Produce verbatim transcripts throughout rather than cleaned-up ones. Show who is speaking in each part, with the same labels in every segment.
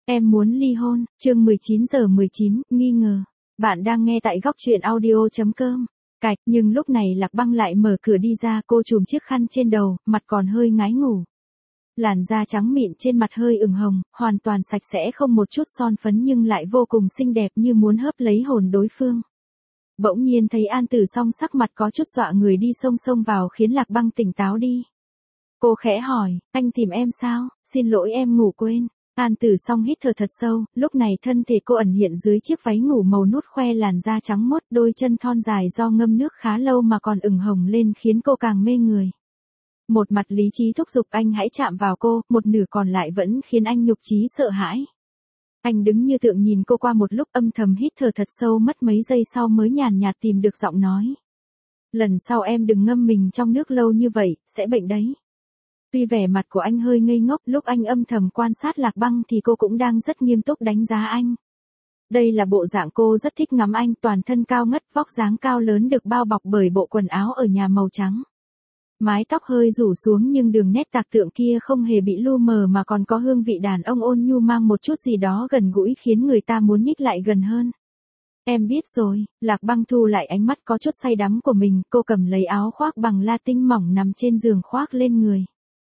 Speaker 1: Em muốn ly hôn, chương mười chín giờ mười chín, nghi ngờ. Bạn đang nghe tại góc truyện audio chấm com. Cạch, nhưng lúc này Lạc Băng lại mở cửa đi ra, cô trùm chiếc khăn trên đầu, mặt còn hơi ngái ngủ. Làn da trắng mịn trên mặt hơi ửng hồng, hoàn toàn sạch sẽ không một chút son phấn nhưng lại vô cùng xinh đẹp như muốn hớp lấy hồn đối phương. Bỗng nhiên thấy An Tử Song sắc mặt có chút dọa người đi xông xông vào khiến Lạc Băng tỉnh táo đi. Cô khẽ hỏi, anh tìm em sao, xin lỗi em ngủ quên. An Tử Song hít thở thật sâu, lúc này thân thể cô ẩn hiện dưới chiếc váy ngủ màu nút khoe làn da trắng mốt, đôi chân thon dài do ngâm nước khá lâu mà còn ửng hồng lên khiến cô càng mê người. Một mặt lý trí thúc giục anh hãy chạm vào cô, một nửa còn lại vẫn khiến anh nhục chí sợ hãi. Anh đứng như tượng nhìn cô qua một lúc âm thầm hít thở thật sâu, mất mấy giây sau mới nhàn nhạt tìm được giọng nói. Lần sau em đừng ngâm mình trong nước lâu như vậy, sẽ bệnh đấy. Tuy vẻ mặt của anh hơi ngây ngốc, lúc anh âm thầm quan sát Lạc Băng thì cô cũng đang rất nghiêm túc đánh giá anh. Đây là bộ dạng cô rất thích ngắm anh, toàn thân cao ngất, vóc dáng cao lớn được bao bọc bởi bộ quần áo ở nhà màu trắng. Mái tóc hơi rủ xuống nhưng đường nét tạc tượng kia không hề bị lu mờ mà còn có hương vị đàn ông ôn nhu, mang một chút gì đó gần gũi khiến người ta muốn nhích lại gần hơn. Em biết rồi. Lạc Băng thu lại ánh mắt có chút say đắm của mình, cô cầm lấy áo khoác bằng latin mỏng nằm trên giường khoác lên người.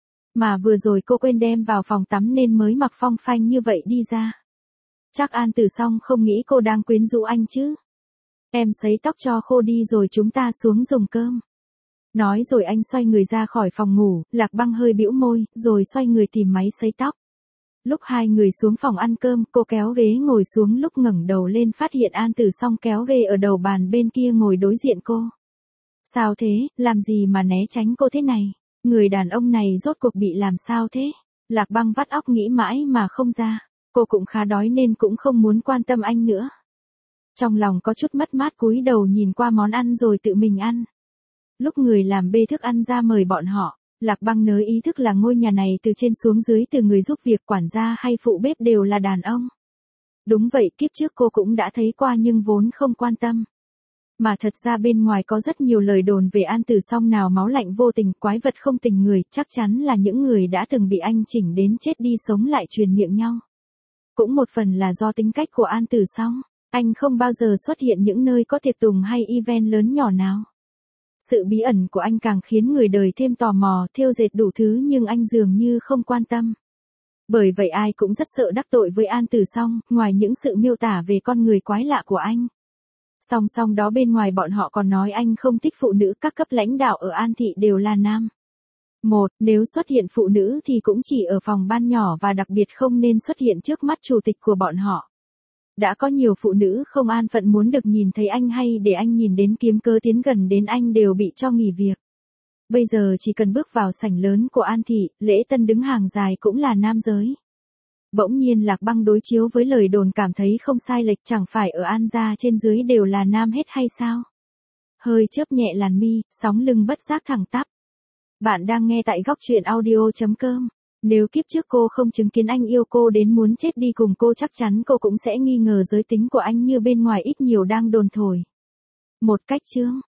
Speaker 1: Mà vừa rồi cô quên đem vào phòng tắm nên mới mặc phong phanh như vậy đi ra. Chắc An Tử Song không nghĩ cô đang quyến rũ anh chứ. Em sấy tóc cho khô đi rồi chúng ta xuống dùng cơm. Nói rồi anh xoay người ra khỏi phòng ngủ, Lạc Băng hơi bĩu môi, rồi xoay người tìm máy sấy tóc. Lúc hai người xuống phòng ăn cơm, cô kéo ghế ngồi xuống, lúc ngẩng đầu lên phát hiện An Tử Song kéo ghế ở đầu bàn bên kia ngồi đối diện cô. Sao thế, làm gì mà né tránh cô thế này? Người đàn ông này rốt cuộc bị làm sao thế? Lạc Băng vắt óc nghĩ mãi mà không ra. Cô cũng khá đói nên cũng không muốn quan tâm anh nữa. Trong lòng có chút mất mát cúi đầu nhìn qua món ăn rồi tự mình ăn. Lúc người làm bê thức ăn ra mời bọn họ, Lạc Băng nới ý thức là ngôi nhà này từ trên xuống dưới, từ người giúp việc, quản gia hay phụ bếp đều là đàn ông. Đúng vậy, kiếp trước cô cũng đã thấy qua nhưng vốn không quan tâm. Mà thật ra bên ngoài có rất nhiều lời đồn về An Tử Song, nào máu lạnh vô tình, quái vật không tình người, chắc chắn là những người đã từng bị anh chỉnh đến chết đi sống lại truyền miệng nhau. Cũng một phần là do tính cách của An Tử Song, anh không bao giờ xuất hiện những nơi có tiệc tùng hay event lớn nhỏ nào. Sự bí ẩn của anh càng khiến người đời thêm tò mò, thêu dệt đủ thứ nhưng anh dường như không quan tâm. Bởi vậy ai cũng rất sợ đắc tội với An Tử Song, ngoài những sự miêu tả về con người quái lạ của anh. Song song đó bên ngoài bọn họ còn nói anh không thích phụ nữ, các cấp lãnh đạo ở An Thị đều là nam. Một, nếu xuất hiện phụ nữ thì cũng chỉ ở phòng ban nhỏ và đặc biệt không nên xuất hiện trước mắt chủ tịch của bọn họ. Đã có nhiều phụ nữ không an phận muốn được nhìn thấy anh hay để anh nhìn đến kiếm cớ tiến gần đến anh đều bị cho nghỉ việc. Bây giờ chỉ cần bước vào sảnh lớn của An Thị, lễ tân đứng hàng dài cũng là nam giới. Bỗng nhiên Lạc Băng đối chiếu với lời đồn cảm thấy không sai lệch, chẳng phải ở An gia trên dưới đều là nam hết hay sao? Hơi chớp nhẹ làn mi, sóng lưng bất giác thẳng tắp. Bạn đang nghe tại góc truyện audio chấm com. Nếu kiếp trước cô không chứng kiến anh yêu cô đến muốn chết đi cùng cô, chắc chắn cô cũng sẽ nghi ngờ giới tính của anh như bên ngoài ít nhiều đang đồn thổi. Một cách chương,